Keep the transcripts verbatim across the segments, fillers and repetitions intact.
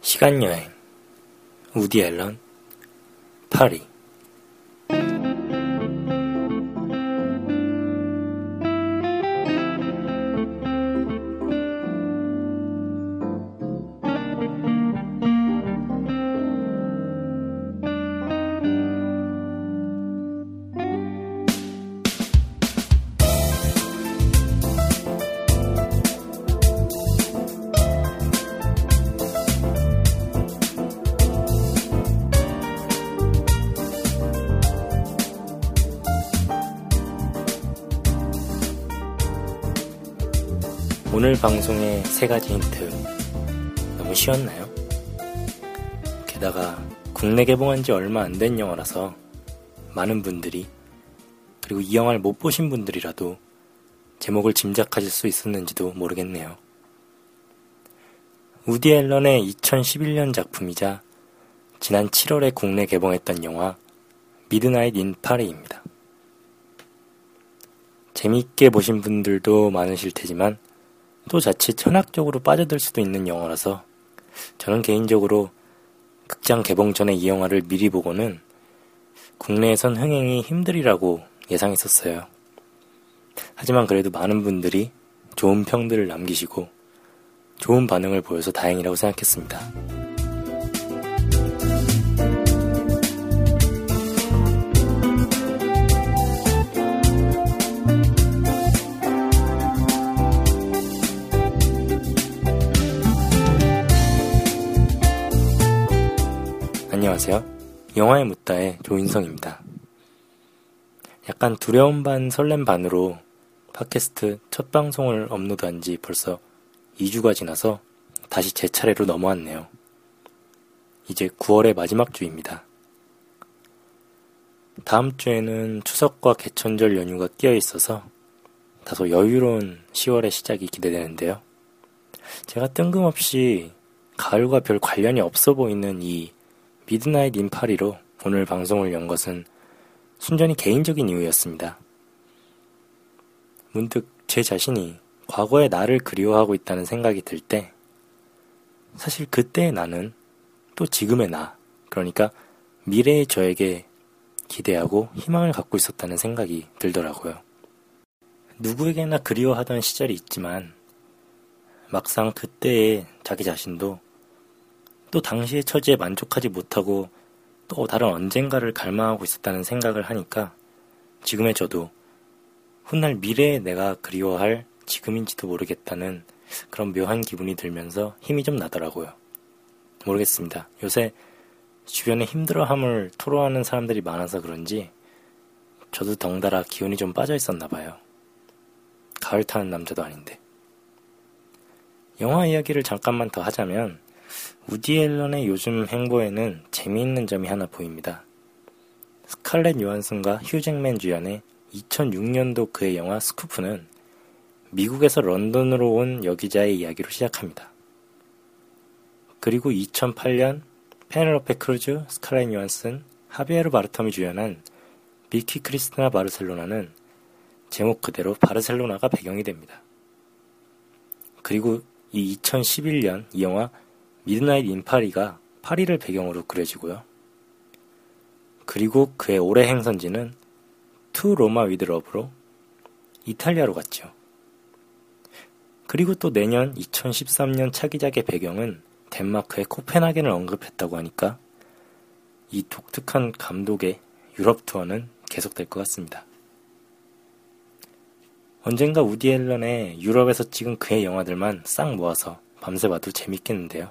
시간여행, 우디 앨런, 파리. 오늘 방송의 세 가지 힌트 너무 쉬웠나요? 게다가 국내 개봉한 지 얼마 안 된 영화라서 많은 분들이, 그리고 이 영화를 못 보신 분들이라도 제목을 짐작하실 수 있었는지도 모르겠네요. 우디 앨런의 이천십일 년 작품이자 지난 칠월에 국내 개봉했던 영화 미드나잇 인 파리입니다. 재미있게 보신 분들도 많으실 테지만 또 자칫 현학적으로 빠져들 수도 있는 영화라서 저는 개인적으로 극장 개봉 전에 이 영화를 미리 보고는 국내에선 흥행이 힘들이라고 예상했었어요. 하지만 그래도 많은 분들이 좋은 평들을 남기시고 좋은 반응을 보여서 다행이라고 생각했습니다. 안녕하세요. 영화의 묻다의 조인성입니다. 약간 두려움 반 설렘 반으로 팟캐스트 첫 방송을 업로드한 지 벌써 이 주가 지나서 다시 제 차례로 넘어왔네요. 이제 구월의 마지막 주입니다. 다음 주에는 추석과 개천절 연휴가 끼어 있어서 다소 여유로운 시월의 시작이 기대되는데요. 제가 뜬금없이 가을과 별 관련이 없어 보이는 이 미드나잇 인 파리로 오늘 방송을 연 것은 순전히 개인적인 이유였습니다. 문득 제 자신이 과거의 나를 그리워하고 있다는 생각이 들 때 사실 그때의 나는 또 지금의 나, 그러니까 미래의 저에게 기대하고 희망을 갖고 있었다는 생각이 들더라고요. 누구에게나 그리워하던 시절이 있지만 막상 그때의 자기 자신도 또 당시의 처지에 만족하지 못하고 또 다른 언젠가를 갈망하고 있었다는 생각을 하니까 지금의 저도 훗날 미래에 내가 그리워할 지금인지도 모르겠다는 그런 묘한 기분이 들면서 힘이 좀 나더라고요. 모르겠습니다. 요새 주변에 힘들어함을 토로하는 사람들이 많아서 그런지 저도 덩달아 기운이 좀 빠져 있었나 봐요. 가을 타는 남자도 아닌데. 영화 이야기를 잠깐만 더 하자면 우디 앨런의 요즘 행보에는 재미있는 점이 하나 보입니다. 스칼렛 요한슨과 휴 잭맨 주연의 이천육 년도 그의 영화 스쿠프는 미국에서 런던으로 온 여기자의 이야기로 시작합니다. 그리고 이천팔 년 페넬로페 크루즈, 스칼렛 요한슨, 하비에르 바르텀이 주연한 비키 크리스티나 바르셀로나는 제목 그대로 바르셀로나가 배경이 됩니다. 그리고 이 이천십일 년 이 영화 미드나잇 인 파리가 파리를 배경으로 그려지고요. 그리고 그의 올해 행선지는 투 로마 위드 러브로 이탈리아로 갔죠. 그리고 또 내년 이천십삼 년 차기작의 배경은 덴마크의 코펜하겐을 언급했다고 하니까 이 독특한 감독의 유럽 투어는 계속될 것 같습니다. 언젠가 우디 앨런의 유럽에서 찍은 그의 영화들만 싹 모아서 밤새 봐도 재밌겠는데요.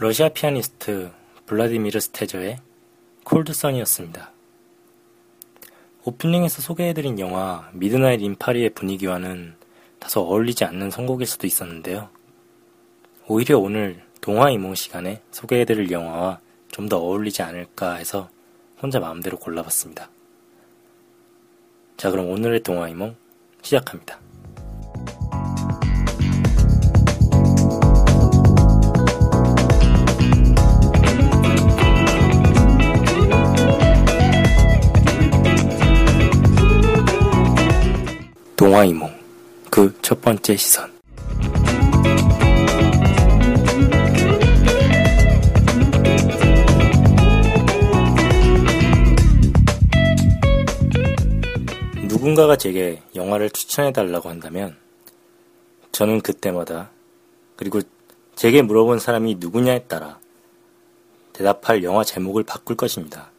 러시아 피아니스트 블라디미르 스테저의 콜드선이었습니다. 오프닝에서 소개해드린 영화 미드나잇 인 파리의 분위기와는 다소 어울리지 않는 선곡일 수도 있었는데요. 오히려 오늘 동화이몽 시간에 소개해드릴 영화와 좀 더 어울리지 않을까 해서 혼자 마음대로 골라봤습니다. 자, 그럼 오늘의 동화이몽 시작합니다. 동화이몽 그 첫 번째 시선. 누군가가 제게 영화를 추천해달라고 한다면 저는 그때마다, 그리고 제게 물어본 사람이 누구냐에 따라 대답할 영화 제목을 바꿀 것입니다.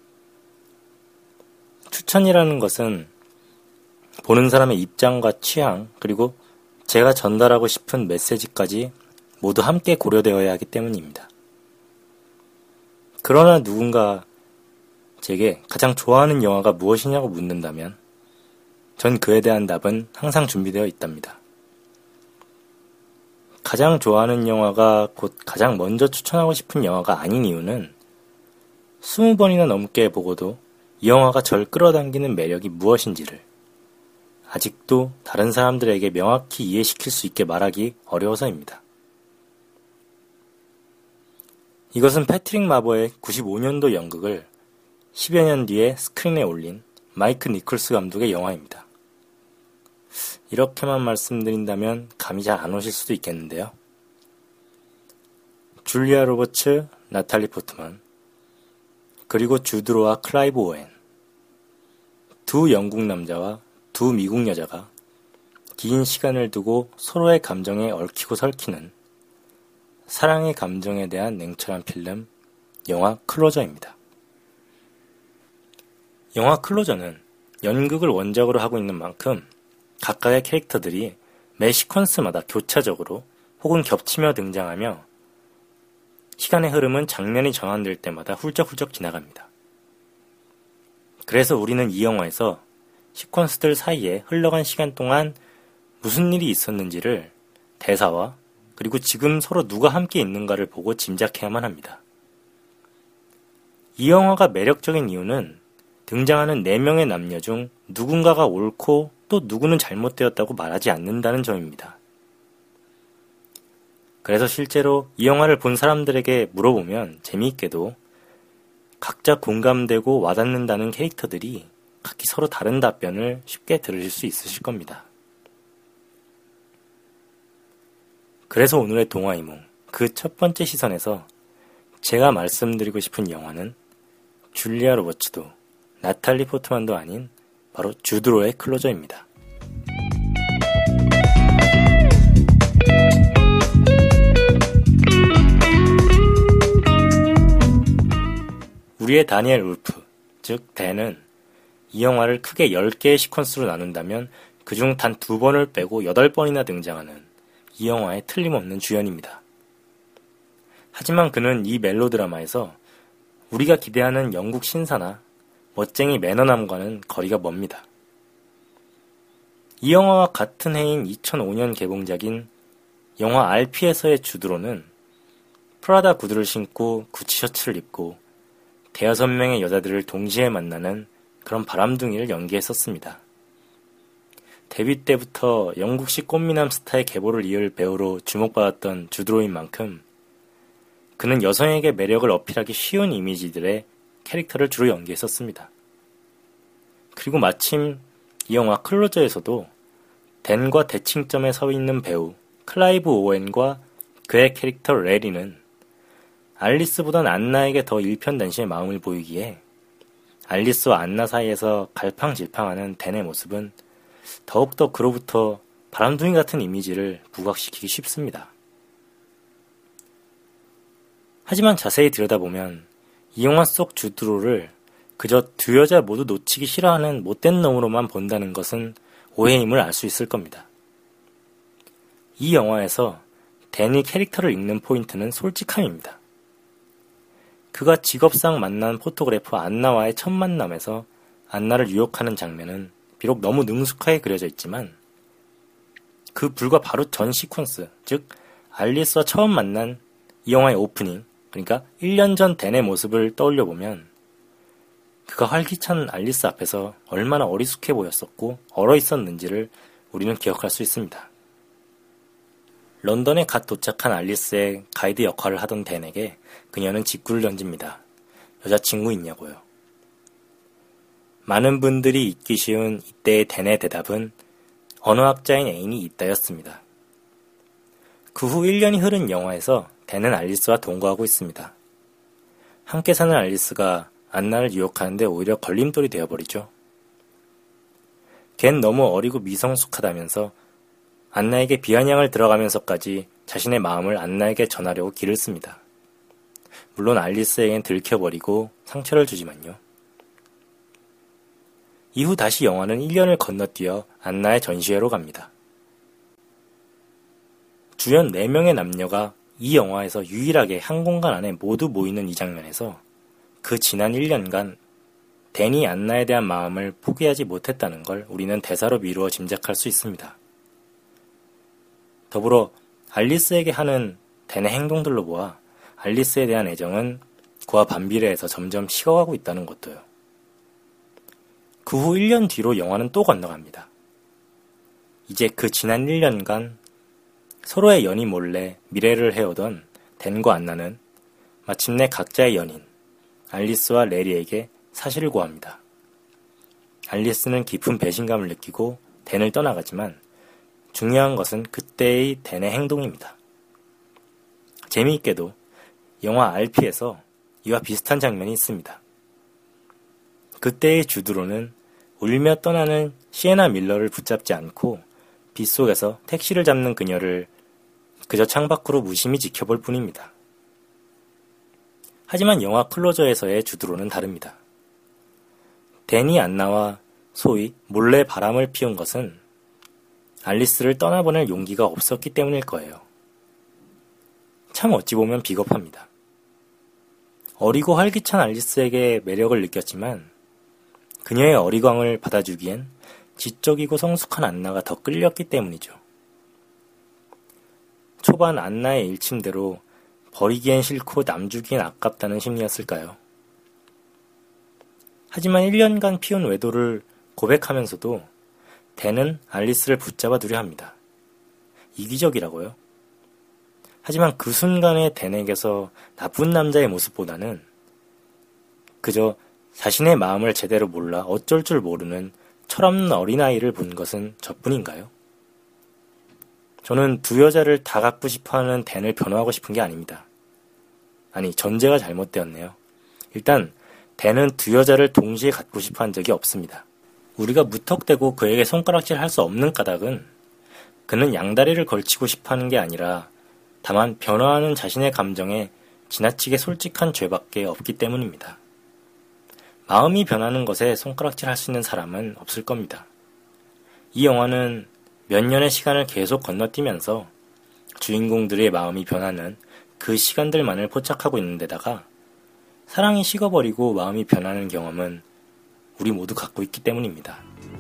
추천이라는 것은 보는 사람의 입장과 취향, 그리고 제가 전달하고 싶은 메시지까지 모두 함께 고려되어야 하기 때문입니다. 그러나 누군가 제게 가장 좋아하는 영화가 무엇이냐고 묻는다면 전 그에 대한 답은 항상 준비되어 있답니다. 가장 좋아하는 영화가 곧 가장 먼저 추천하고 싶은 영화가 아닌 이유는 스무 번이나 넘게 보고도 이 영화가 절 끌어당기는 매력이 무엇인지를 아직도 다른 사람들에게 명확히 이해시킬 수 있게 말하기 어려워서입니다. 이것은 패트릭 마버의 구십오 년도 연극을 십여 년 뒤에 스크린에 올린 마이크 니콜스 감독의 영화입니다. 이렇게만 말씀드린다면 감이 잘 안 오실 수도 있겠는데요. 줄리아 로버츠, 나탈리 포트만, 그리고 주드로와 클라이브 오웬, 두 영국 남자와 두 미국 여자가 긴 시간을 두고 서로의 감정에 얽히고 설키는 사랑의 감정에 대한 냉철한 필름, 영화 클로저입니다. 영화 클로저는 연극을 원작으로 하고 있는 만큼 각각의 캐릭터들이 매 시퀀스마다 교차적으로 혹은 겹치며 등장하며 시간의 흐름은 장면이 전환될 때마다 훌쩍훌쩍 지나갑니다. 그래서 우리는 이 영화에서 시퀀스들 사이에 흘러간 시간 동안 무슨 일이 있었는지를 대사와 그리고 지금 서로 누가 함께 있는가를 보고 짐작해야만 합니다. 이 영화가 매력적인 이유는 등장하는 네 명의 남녀 중 누군가가 옳고 또 누구는 잘못되었다고 말하지 않는다는 점입니다. 그래서 실제로 이 영화를 본 사람들에게 물어보면 재미있게도 각자 공감되고 와닿는다는 캐릭터들이 각기 서로 다른 답변을 쉽게 들으실 수 있으실 겁니다. 그래서 오늘의 동화이몽 그 첫 번째 시선에서 제가 말씀드리고 싶은 영화는 줄리아 로버츠도 나탈리 포트만도 아닌 바로 주드로의 클로저입니다. 우리의 다니엘 울프, 즉 댄은 이 영화를 크게 열 개의 시퀀스로 나눈다면 그중 단 두 번을 빼고 여덟 번이나 등장하는 이 영화의 틀림없는 주연입니다. 하지만 그는 이 멜로드라마에서 우리가 기대하는 영국 신사나 멋쟁이 매너남과는 거리가 멉니다. 이 영화와 같은 해인 이천오 년 개봉작인 영화 알피에서의 주드로는 프라다 구두를 신고 구찌 셔츠를 입고 대여섯 명의 여자들을 동시에 만나는 그런 바람둥이를 연기했었습니다. 데뷔 때부터 영국식 꽃미남 스타의 계보를 이을 배우로 주목받았던 주드로인 만큼 그는 여성에게 매력을 어필하기 쉬운 이미지들의 캐릭터를 주로 연기했었습니다. 그리고 마침 이 영화 클로저에서도 댄과 대칭점에 서 있는 배우 클라이브 오웬과 그의 캐릭터 레리는 알리스보단 안나에게 더 일편단심의 마음을 보이기에 알리스와 안나 사이에서 갈팡질팡하는 댄의 모습은 더욱더 그로부터 바람둥이 같은 이미지를 부각시키기 쉽습니다. 하지만 자세히 들여다보면 이 영화 속 주드로를 그저 두 여자 모두 놓치기 싫어하는 못된 놈으로만 본다는 것은 오해임을 알 수 있을 겁니다. 이 영화에서 댄이 캐릭터를 읽는 포인트는 솔직함입니다. 그가 직업상 만난 포토그래퍼 안나와의 첫 만남에서 안나를 유혹하는 장면은 비록 너무 능숙하게 그려져 있지만 그 불과 바로 전 시퀀스, 즉 알리스와 처음 만난 이 영화의 오프닝, 그러니까 일 년 전 댄의 모습을 떠올려보면 그가 활기찬 알리스 앞에서 얼마나 어리숙해 보였었고 얼어 있었는지를 우리는 기억할 수 있습니다. 런던에 갓 도착한 알리스의 가이드 역할을 하던 댄에게 그녀는 직구를 던집니다. 여자친구 있냐고요. 많은 분들이 잊기 쉬운 이때의 댄의 대답은 언어학자인 애인이 있다였습니다. 그 후 일 년이 흐른 영화에서 댄은 알리스와 동거하고 있습니다. 함께 사는 알리스가 안나를 유혹하는데 오히려 걸림돌이 되어버리죠. 걘 너무 어리고 미성숙하다면서 안나에게 비아냥을 들어가면서까지 자신의 마음을 안나에게 전하려고 기를 씁니다. 물론 알리스에겐 들켜버리고 상처를 주지만요. 이후 다시 영화는 일 년을 건너뛰어 안나의 전시회로 갑니다. 주연 네 명의 남녀가 이 영화에서 유일하게 한 공간 안에 모두 모이는 이 장면에서 그 지난 일 년간 댄이 안나에 대한 마음을 포기하지 못했다는 걸 우리는 대사로 미루어 짐작할 수 있습니다. 더불어 알리스에게 하는 댄의 행동들로 보아 알리스에 대한 애정은 그와 반비례해서 점점 식어가고 있다는 것도요. 그 후 일 년 뒤로 영화는 또 건너갑니다. 이제 그 지난 일 년간 서로의 연인 몰래 미래를 해오던 댄과 안나는 마침내 각자의 연인 알리스와 레리에게 사실을 고합니다. 알리스는 깊은 배신감을 느끼고 댄을 떠나가지만 중요한 것은 그때의 댄의 행동입니다. 재미있게도 영화 알피에서 이와 비슷한 장면이 있습니다. 그때의 주드로는 울며 떠나는 시에나 밀러를 붙잡지 않고 빗속에서 택시를 잡는 그녀를 그저 창밖으로 무심히 지켜볼 뿐입니다. 하지만 영화 클로저에서의 주드로는 다릅니다. 댄이 안나와 소위 몰래 바람을 피운 것은 알리스를 떠나보낼 용기가 없었기 때문일 거예요. 참 어찌 보면 비겁합니다. 어리고 활기찬 알리스에게 매력을 느꼈지만 그녀의 어리광을 받아주기엔 지적이고 성숙한 안나가 더 끌렸기 때문이죠. 초반 안나의 일침대로 버리기엔 싫고 남주기엔 아깝다는 심리였을까요? 하지만 일 년간 피운 외도를 고백하면서도 댄은 알리스를 붙잡아 두려 합니다. 이기적이라고요? 하지만 그 순간의 댄에게서 나쁜 남자의 모습보다는 그저 자신의 마음을 제대로 몰라 어쩔 줄 모르는 철없는 어린아이를 본 것은 저뿐인가요? 저는 두 여자를 다 갖고 싶어하는 댄을 변호하고 싶은 게 아닙니다. 아니, 전제가 잘못되었네요. 일단 댄은 두 여자를 동시에 갖고 싶어 한 적이 없습니다. 우리가 무턱대고 그에게 손가락질 할 수 없는 까닭은 그는 양다리를 걸치고 싶어 하는 게 아니라 다만 변화하는 자신의 감정에 지나치게 솔직한 죄밖에 없기 때문입니다. 마음이 변하는 것에 손가락질 할 수 있는 사람은 없을 겁니다. 이 영화는 몇 년의 시간을 계속 건너뛰면서 주인공들의 마음이 변하는 그 시간들만을 포착하고 있는 데다가 사랑이 식어버리고 마음이 변하는 경험은 우리 모두 갖고 있기 때문입니다.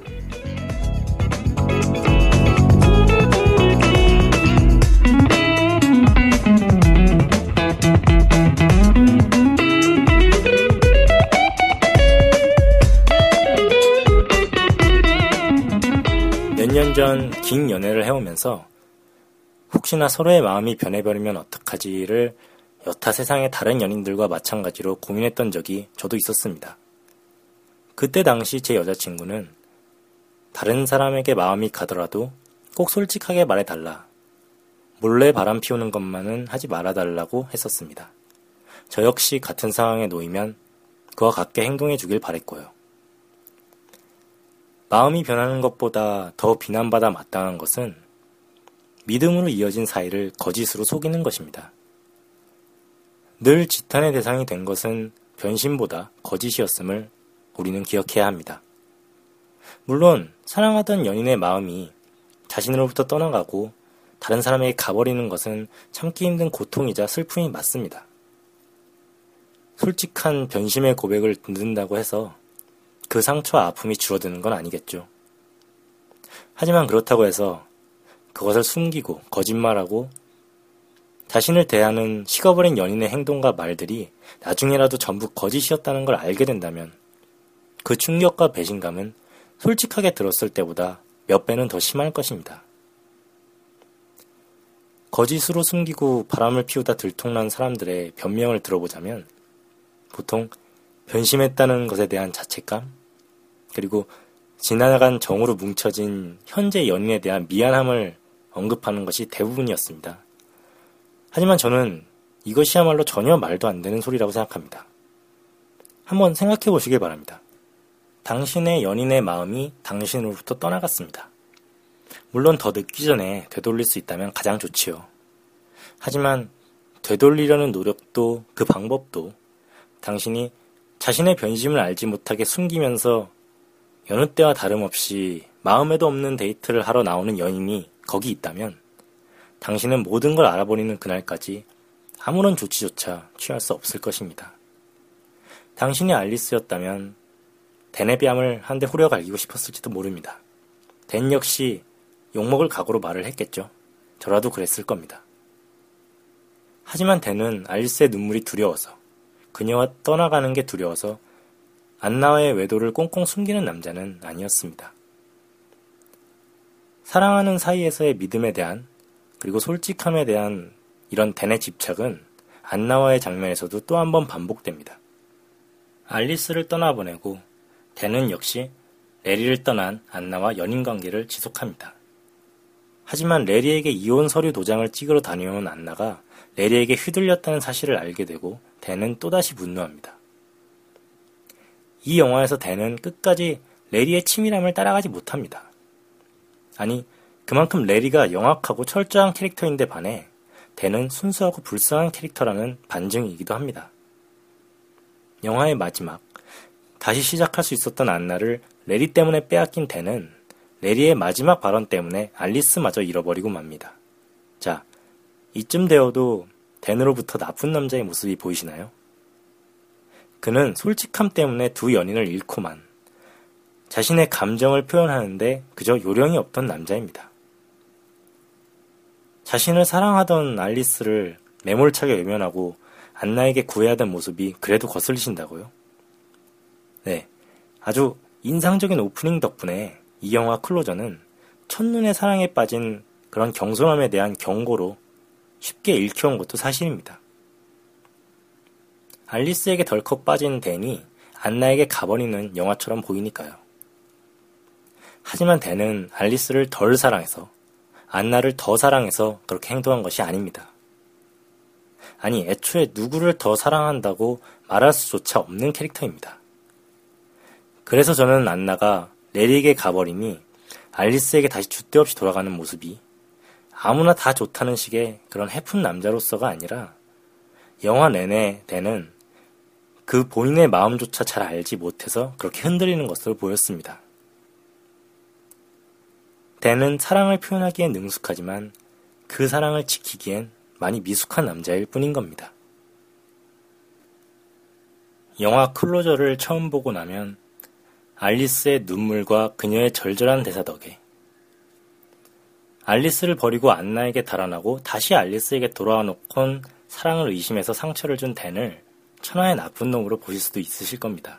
몇 년 전 긴 연애를 해오면서 혹시나 서로의 마음이 변해버리면 어떡하지를 여타 세상의 다른 연인들과 마찬가지로 고민했던 적이 저도 있었습니다. 그때 당시 제 여자친구는 다른 사람에게 마음이 가더라도 꼭 솔직하게 말해달라. 몰래 바람 피우는 것만은 하지 말아달라고 했었습니다. 저 역시 같은 상황에 놓이면 그와 같게 행동해 주길 바랬고요. 마음이 변하는 것보다 더 비난받아 마땅한 것은 믿음으로 이어진 사이를 거짓으로 속이는 것입니다. 늘 지탄의 대상이 된 것은 변심보다 거짓이었음을 우리는 기억해야 합니다. 물론 사랑하던 연인의 마음이 자신으로부터 떠나가고 다른 사람에게 가버리는 것은 참기 힘든 고통이자 슬픔이 맞습니다. 솔직한 변심의 고백을 듣는다고 해서 그 상처와 아픔이 줄어드는 건 아니겠죠. 하지만 그렇다고 해서 그것을 숨기고 거짓말하고 자신을 대하는 식어버린 연인의 행동과 말들이 나중에라도 전부 거짓이었다는 걸 알게 된다면 그 충격과 배신감은 솔직하게 들었을 때보다 몇 배는 더 심할 것입니다. 거짓으로 숨기고 바람을 피우다 들통난 사람들의 변명을 들어보자면 보통 변심했다는 것에 대한 자책감, 그리고 지나간 정으로 뭉쳐진 현재 연인에 대한 미안함을 언급하는 것이 대부분이었습니다. 하지만 저는 이것이야말로 전혀 말도 안 되는 소리라고 생각합니다. 한번 생각해 보시길 바랍니다. 당신의 연인의 마음이 당신으로부터 떠나갔습니다. 물론 더 늦기 전에 되돌릴 수 있다면 가장 좋지요. 하지만 되돌리려는 노력도 그 방법도 당신이 자신의 변심을 알지 못하게 숨기면서 여느 때와 다름없이 마음에도 없는 데이트를 하러 나오는 연인이 거기 있다면 당신은 모든 걸 알아버리는 그날까지 아무런 조치조차 취할 수 없을 것입니다. 당신이 알리스였다면 댄의 뺨을 한 대 후려 갈기고 싶었을지도 모릅니다. 댄 역시 욕먹을 각오로 말을 했겠죠. 저라도 그랬을 겁니다. 하지만 댄은 알리스의 눈물이 두려워서, 그녀와 떠나가는 게 두려워서 안나와의 외도를 꽁꽁 숨기는 남자는 아니었습니다. 사랑하는 사이에서의 믿음에 대한, 그리고 솔직함에 대한 이런 댄의 집착은 안나와의 장면에서도 또 한 번 반복됩니다. 알리스를 떠나보내고 댄은 역시 레리를 떠난 안나와 연인관계를 지속합니다. 하지만 레리에게 이혼 서류 도장을 찍으러 다녀온 안나가 레리에게 휘둘렸다는 사실을 알게 되고 댄은 또다시 분노합니다. 이 영화에서 댄은 끝까지 레리의 치밀함을 따라가지 못합니다. 아니, 그만큼 레리가 영악하고 철저한 캐릭터인데 반해 댄은 순수하고 불쌍한 캐릭터라는 반증이기도 합니다. 영화의 마지막, 다시 시작할 수 있었던 안나를 레리 때문에 빼앗긴 댄은 레리의 마지막 발언 때문에 알리스마저 잃어버리고 맙니다. 자, 이쯤 되어도 댄으로부터 나쁜 남자의 모습이 보이시나요? 그는 솔직함 때문에 두 연인을 잃고만 자신의 감정을 표현하는데 그저 요령이 없던 남자입니다. 자신을 사랑하던 알리스를 매몰차게 외면하고 안나에게 구애하던 모습이 그래도 거슬리신다고요? 네, 아주 인상적인 오프닝 덕분에 이 영화 클로저는 첫눈에 사랑에 빠진 그런 경솔함에 대한 경고로 쉽게 읽혀온 것도 사실입니다. 알리스에게 덜컥 빠진 댄이 안나에게 가버리는 영화처럼 보이니까요. 하지만 댄은 알리스를 덜 사랑해서, 안나를 더 사랑해서 그렇게 행동한 것이 아닙니다. 아니, 애초에 누구를 더 사랑한다고 말할 수조차 없는 캐릭터입니다. 그래서 저는 안나가 레리에게 가버리니 알리스에게 다시 줏대 없이 돌아가는 모습이 아무나 다 좋다는 식의 그런 해픈 남자로서가 아니라 영화 내내 댄은 그 본인의 마음조차 잘 알지 못해서 그렇게 흔들리는 것으로 보였습니다. 댄은 사랑을 표현하기엔 능숙하지만 그 사랑을 지키기엔 많이 미숙한 남자일 뿐인 겁니다. 영화 클로저를 처음 보고 나면 알리스의 눈물과 그녀의 절절한 대사 덕에 알리스를 버리고 안나에게 달아나고 다시 알리스에게 돌아와 놓곤 사랑을 의심해서 상처를 준 댄을 천하의 나쁜 놈으로 보실 수도 있으실 겁니다.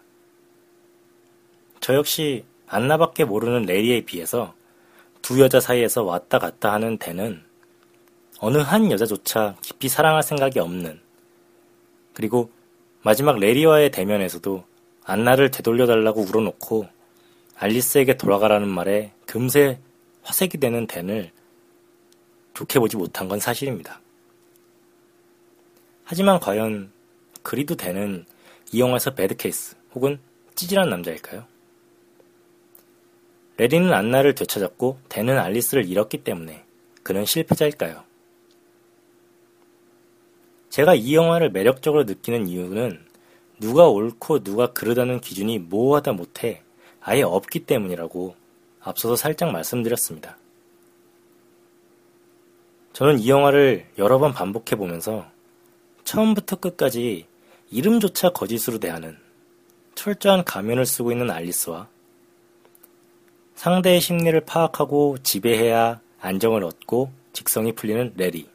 저 역시 안나밖에 모르는 레리에 비해서 두 여자 사이에서 왔다 갔다 하는 댄은 어느 한 여자조차 깊이 사랑할 생각이 없는, 그리고 마지막 레리와의 대면에서도 안나를 되돌려달라고 울어놓고 알리스에게 돌아가라는 말에 금세 화색이 되는 댄을 좋게 보지 못한 건 사실입니다. 하지만 과연 그리도 댄은 이 영화에서 배드케이스 혹은 찌질한 남자일까요? 레리는 안나를 되찾았고 댄은 알리스를 잃었기 때문에 그는 실패자일까요? 제가 이 영화를 매력적으로 느끼는 이유는 누가 옳고 누가 그르다는 기준이 모호하다 못해 아예 없기 때문이라고 앞서서 살짝 말씀드렸습니다. 저는 이 영화를 여러 번 반복해보면서 처음부터 끝까지 이름조차 거짓으로 대하는 철저한 가면을 쓰고 있는 알리스와 상대의 심리를 파악하고 지배해야 안정을 얻고 직성이 풀리는 레리,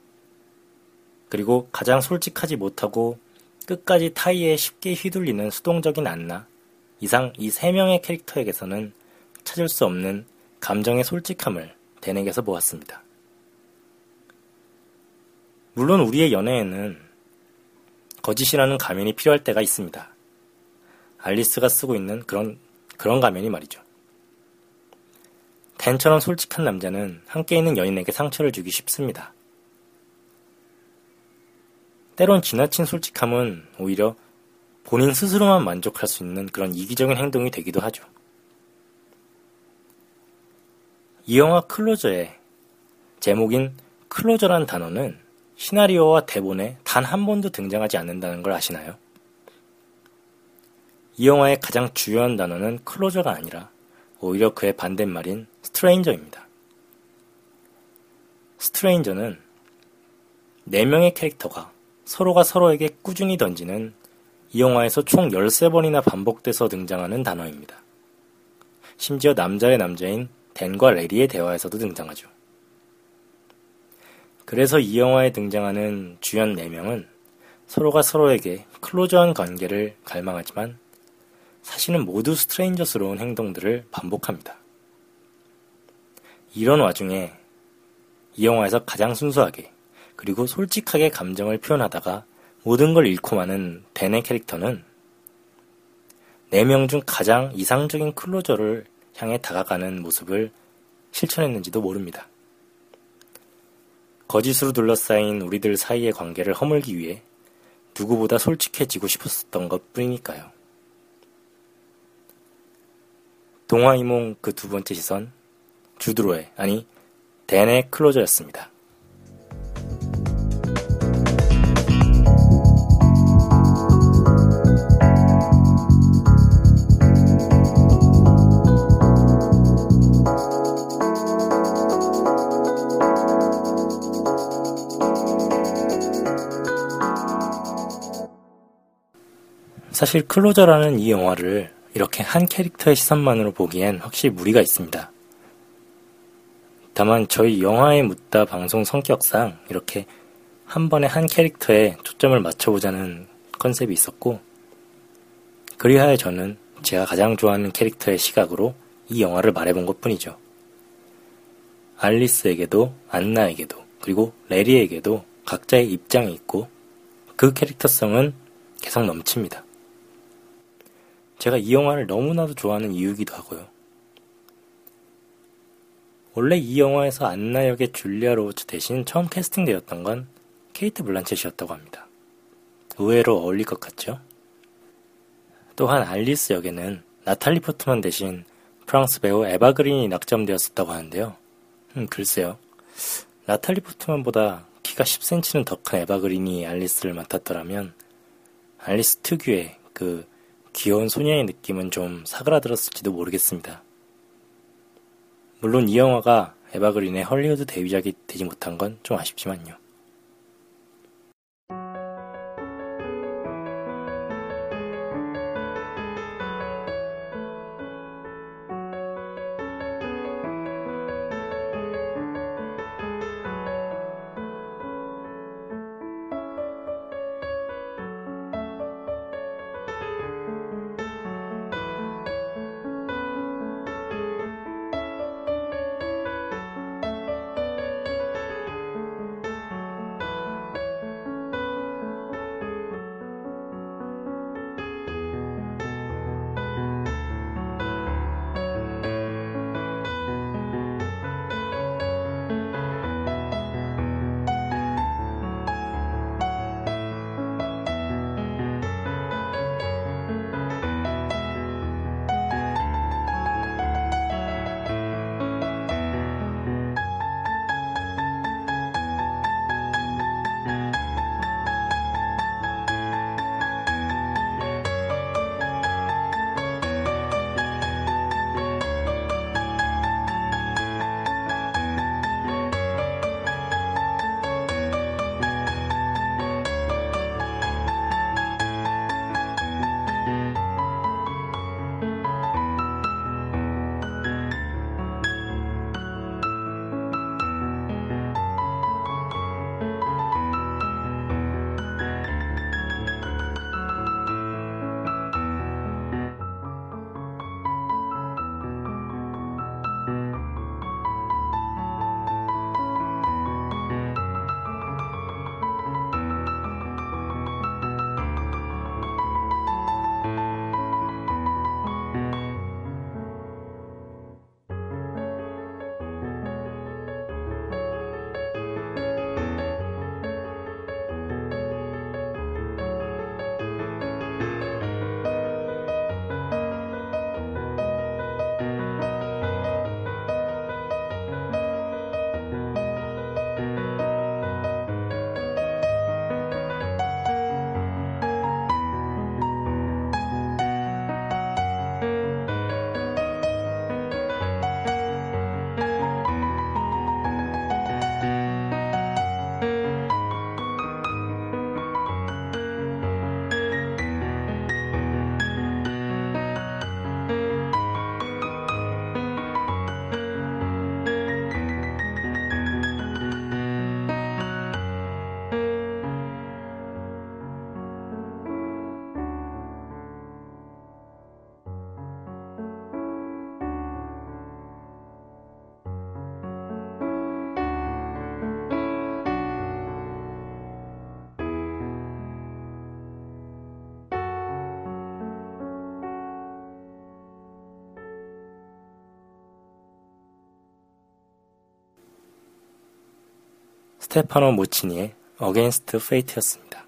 그리고 가장 솔직하지 못하고 끝까지 타이에 쉽게 휘둘리는 수동적인 안나, 이상 이 세 명의 캐릭터에게서는 찾을 수 없는 감정의 솔직함을 대내게서 보았습니다. 물론 우리의 연애에는 거짓이라는 가면이 필요할 때가 있습니다. 알리스가 쓰고 있는 그런, 그런 가면이 말이죠. 댄처럼 솔직한 남자는 함께 있는 연인에게 상처를 주기 쉽습니다. 때론 지나친 솔직함은 오히려 본인 스스로만 만족할 수 있는 그런 이기적인 행동이 되기도 하죠. 이 영화 클로저의 제목인 클로저란 단어는 시나리오와 대본에 단 한 번도 등장하지 않는다는 걸 아시나요? 이 영화의 가장 주요한 단어는 클로저가 아니라 오히려 그의 반대말인 스트레인저입니다. 스트레인저는 네 명의 캐릭터가 서로가 서로에게 꾸준히 던지는 이 영화에서 총 열세 번이나 반복돼서 등장하는 단어입니다. 심지어 남자의 남자인 댄과 레리의 대화에서도 등장하죠. 그래서 이 영화에 등장하는 주연 네 명은 서로가 서로에게 클로저한 관계를 갈망하지만 사실은 모두 스트레인저스러운 행동들을 반복합니다. 이런 와중에 이 영화에서 가장 순수하게 그리고 솔직하게 감정을 표현하다가 모든 걸 잃고 마는 댄의 캐릭터는 네 명 중 가장 이상적인 클로저를 향해 다가가는 모습을 실천했는지도 모릅니다. 거짓으로 둘러싸인 우리들 사이의 관계를 허물기 위해 누구보다 솔직해지고 싶었던 것 뿐이니까요. 동화이몽 그 두 번째 시선, 주드로의, 아니 댄의 클로저였습니다. 사실 클로저라는 이 영화를 이렇게 한 캐릭터의 시선만으로 보기엔 확실히 무리가 있습니다. 다만 저희 영화에 묻다 방송 성격상 이렇게 한 번에 한 캐릭터에 초점을 맞춰보자는 컨셉이 있었고, 그리하여 저는 제가 가장 좋아하는 캐릭터의 시각으로 이 영화를 말해본 것 뿐이죠. 알리스에게도 안나에게도 그리고 레리에게도 각자의 입장이 있고 그 캐릭터성은 계속 넘칩니다. 제가 이 영화를 너무나도 좋아하는 이유이기도 하고요. 원래 이 영화에서 안나 역의 줄리아 로버츠 대신 처음 캐스팅되었던 건 케이트 블란쳇이었다고 합니다. 의외로 어울릴 것 같죠? 또한 알리스 역에는 나탈리 포트만 대신 프랑스 배우 에바 그린이 낙점되었었다고 하는데요. 음, 글쎄요. 나탈리 포트만보다 키가 십 센티미터는 더 큰 에바 그린이 알리스를 맡았더라면 알리스 특유의 그 귀여운 소녀의 느낌은 좀 사그라들었을지도 모르겠습니다. 물론 이 영화가 에바 그린의 헐리우드 데뷔작이 되지 못한 건 좀 아쉽지만요. 스테파노 모치니의 Against Fate였습니다.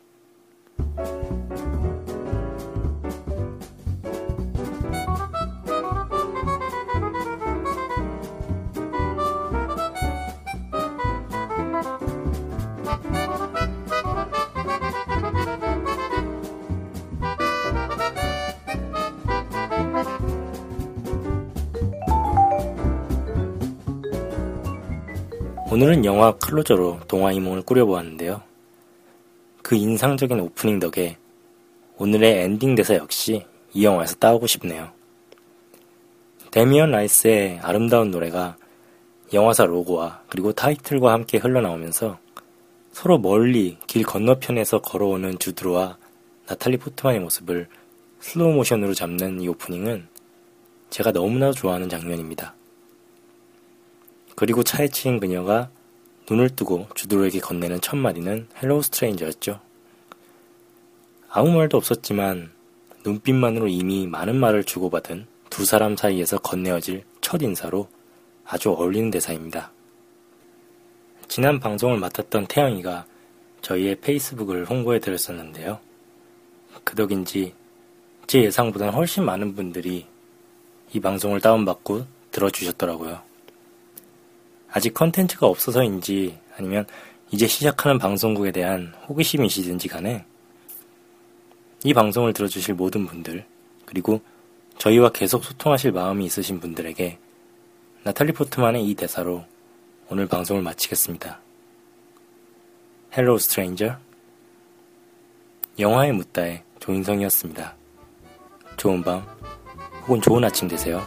오늘은 영화 클로저로 동화이몽을 꾸려보았는데요. 그 인상적인 오프닝 덕에 오늘의 엔딩 대사 역시 이 영화에서 따오고 싶네요. 데미언 라이스의 아름다운 노래가 영화사 로고와 그리고 타이틀과 함께 흘러나오면서 서로 멀리 길 건너편에서 걸어오는 주드로와 나탈리 포트만의 모습을 슬로우 모션으로 잡는 이 오프닝은 제가 너무나 좋아하는 장면입니다. 그리고 차에 치인 그녀가 눈을 뜨고 주드로에게 건네는 첫 마디는 헬로우 스트레인저였죠. 아무 말도 없었지만 눈빛만으로 이미 많은 말을 주고받은 두 사람 사이에서 건네어질 첫 인사로 아주 어울리는 대사입니다. 지난 방송을 맡았던 태영이가 저희의 페이스북을 홍보해 드렸었는데요. 그 덕인지 제 예상보다는 훨씬 많은 분들이 이 방송을 다운받고 들어주셨더라고요. 아직 컨텐츠가 없어서인지 아니면 이제 시작하는 방송국에 대한 호기심이시든지 간에 이 방송을 들어주실 모든 분들, 그리고 저희와 계속 소통하실 마음이 있으신 분들에게 나탈리 포트만의 이 대사로 오늘 방송을 마치겠습니다. Hello Stranger. 영화의 묻다의 조인성이었습니다. 좋은 밤 혹은 좋은 아침 되세요.